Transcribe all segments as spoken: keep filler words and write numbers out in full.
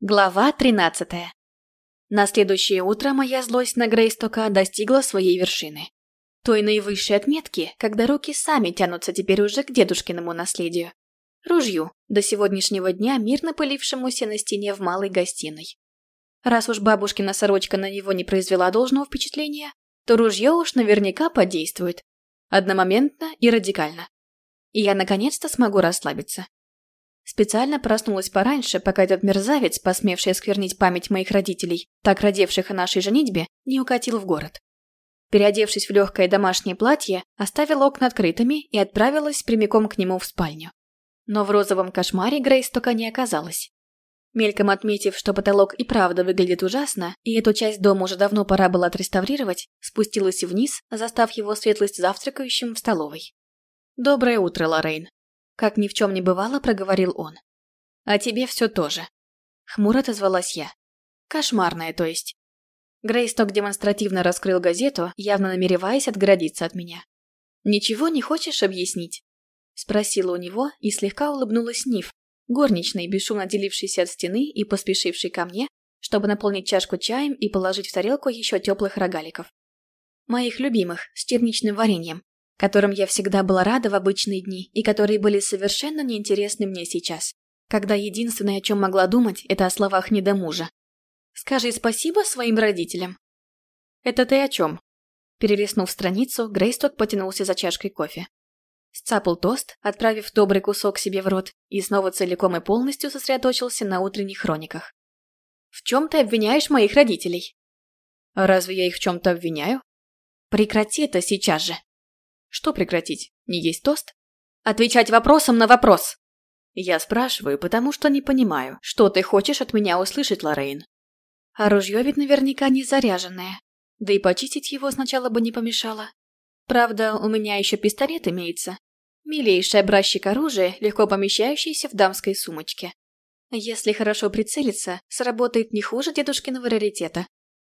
Глава тринадцатая. На следующее утро моя злость на Грейстока достигла своей вершины. Той наивысшей отметки, когда руки сами тянутся теперь уже к дедушкиному наследию. Ружью, до сегодняшнего дня мирно пылившемуся на стене в малой гостиной. Раз уж бабушкина сорочка на него не произвела должного впечатления, то ружье уж наверняка подействует. Одномоментно и радикально. И я наконец-то смогу расслабиться. Специально проснулась пораньше, пока этот мерзавец, посмевший осквернить память моих родителей, так родевших о нашей женитьбе, не укатил в город. Переодевшись в легкое домашнее платье, оставила окна открытыми и отправилась прямиком к нему в спальню. Но в розовом кошмаре Грейстока не оказалось. Мельком отметив, что потолок и правда выглядит ужасно, и эту часть дома уже давно пора было отреставрировать, спустилась вниз, застав его светлость завтракающим в столовой. «Доброе утро, Лоррейн», — как ни в чем не бывало, проговорил он. «А тебе все тоже», — хмуро отозвалась я. «Кошмарное, то есть». Грейсток демонстративно раскрыл газету, явно намереваясь отгородиться от меня. «Ничего не хочешь объяснить?» — спросила у него и слегка улыбнулась Ниф, горничной, бесшумно делившейся от стены и поспешившей ко мне, чтобы наполнить чашку чаем и положить в тарелку еще теплых рогаликов. Моих любимых, с черничным вареньем, которым я всегда была рада в обычные дни и которые были совершенно неинтересны мне сейчас, когда единственное, о чем могла думать, это о словах недомужа. «Скажи спасибо своим родителям». «Это ты о чем?» Перелистнув страницу, Грейсток потянулся за чашкой кофе. Сцапал тост, отправив добрый кусок себе в рот, и снова целиком и полностью сосредоточился на утренних хрониках. «В чем ты обвиняешь моих родителей?» «Разве я их в чем-то обвиняю?» «Прекрати это сейчас же!» «Что прекратить? Не есть тост?» «Отвечать вопросом на вопрос!» «Я спрашиваю, потому что не понимаю, что ты хочешь от меня услышать, Лоррейн?» «А ружье ведь наверняка не заряженное, да и почистить его сначала бы не помешало. Правда, у меня еще пистолет имеется. Милейший образчик оружия, легко помещающийся в дамской сумочке. Если хорошо прицелиться, сработает не хуже дедушкиного раритета».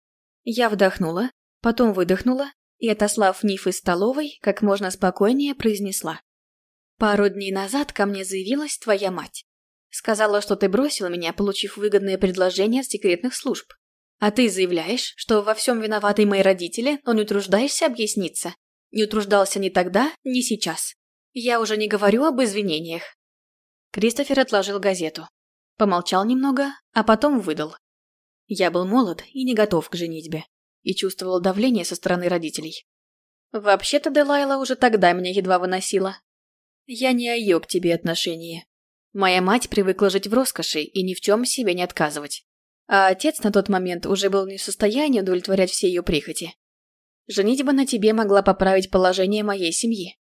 Я вдохнула, потом выдохнула и, отослав Ниф из столовой, как можно спокойнее произнесла. «Пару дней назад ко мне заявилась твоя мать. Сказала, что ты бросил меня, получив выгодное предложение от секретных служб. А ты заявляешь, что во всем виноваты мои родители, но не утруждаешься объясниться. Не утруждался ни тогда, ни сейчас. Я уже не говорю об извинениях». Кристофер отложил газету. Помолчал немного, а потом выдал. Я был молод и не готов к женитьбе. И чувствовал давление со стороны родителей. Вообще-то Делайла уже тогда меня едва выносила. Я не о ее к тебе отношении. Моя мать привыкла жить в роскоши и ни в чем себе не отказывать. А отец на тот момент уже был не в состоянии удовлетворять все ее прихоти. Женитьба на тебе могла поправить положение моей семьи.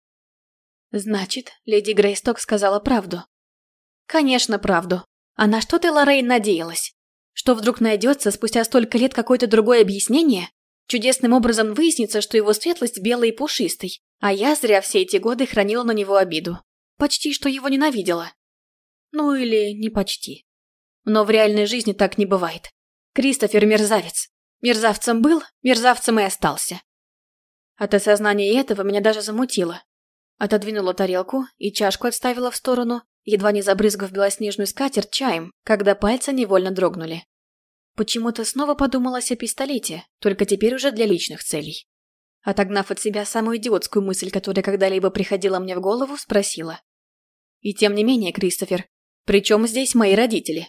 Значит, леди Грейсток сказала правду. Конечно, правду. А на что ты, Лоррейн, надеялась? Что вдруг найдется спустя столько лет какое-то другое объяснение? Чудесным образом выяснится, что его светлость белый и пушистый, а я зря все эти годы хранила на него обиду. Почти что его ненавидела. Ну или не почти. Но в реальной жизни так не бывает. Кристофер мерзавец. Мерзавцем был, мерзавцем и остался. От осознания этого меня даже замутило. Отодвинула тарелку и чашку отставила в сторону, едва не забрызгав белоснежную скатерть чаем, когда пальцы невольно дрогнули. Почему-то снова подумалось о пистолете, только теперь уже для личных целей. Отогнав от себя самую идиотскую мысль, которая когда-либо приходила мне в голову, спросила. «И тем не менее, Кристофер, при чем здесь мои родители?»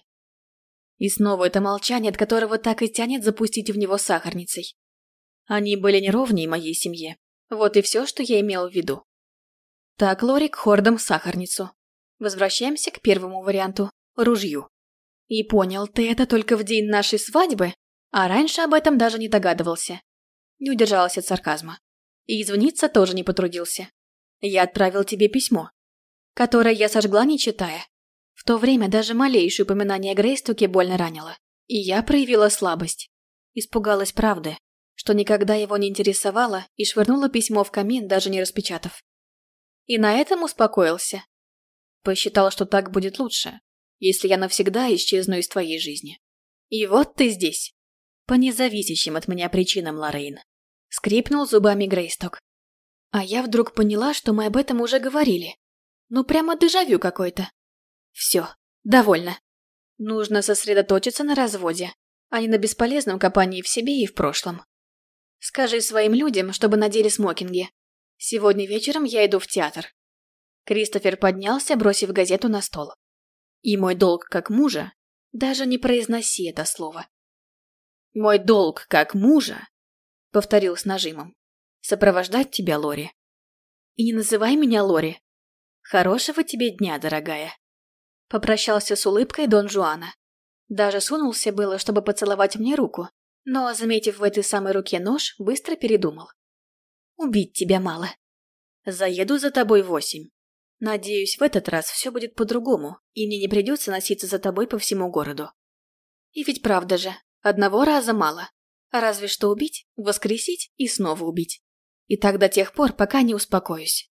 И снова это молчание, от которого так и тянет запустить в него сахарницей. Они были неровнее моей семье. Вот и все, что я имел в виду. Так, Лорик, хордом в сахарницу. Возвращаемся к первому варианту – ружью. И понял ты это только в день нашей свадьбы, а раньше об этом даже не догадывался. Не удержалась от сарказма. И извиниться тоже не потрудился. Я отправил тебе письмо, которое я сожгла, не читая. В то время даже малейшее упоминание о Грейстоке больно ранило. И я проявила слабость. Испугалась правды, что никогда его не интересовало, и швырнула письмо в камин, даже не распечатав. И на этом успокоился. Посчитал, что так будет лучше, если я навсегда исчезну из твоей жизни. И вот ты здесь. По независящим от меня причинам, Лоррейн. Скрипнул зубами Грейсток. А я вдруг поняла, что мы об этом уже говорили. Ну прямо дежавю какой-то. Все, довольно. Нужно сосредоточиться на разводе, а не на бесполезном копании в себе и в прошлом. Скажи своим людям, чтобы надели смокинги. Сегодня вечером я иду в театр. Кристофер поднялся, бросив газету на стол. И мой долг как мужа, даже не произноси это слово. Мой долг как мужа, повторил с нажимом, сопровождать тебя, Лори. И не называй меня Лори. Хорошего тебе дня, дорогая. Попрощался с улыбкой Дон Жуана. Даже сунулся было, чтобы поцеловать мне руку, но, заметив в этой самой руке нож, быстро передумал. Убить тебя мало. Заеду за тобой в восемь. Надеюсь, в этот раз все будет по-другому, и мне не придется носиться за тобой по всему городу. И ведь правда же, одного раза мало. Разве что убить, воскресить и снова убить. И так до тех пор, пока не успокоюсь.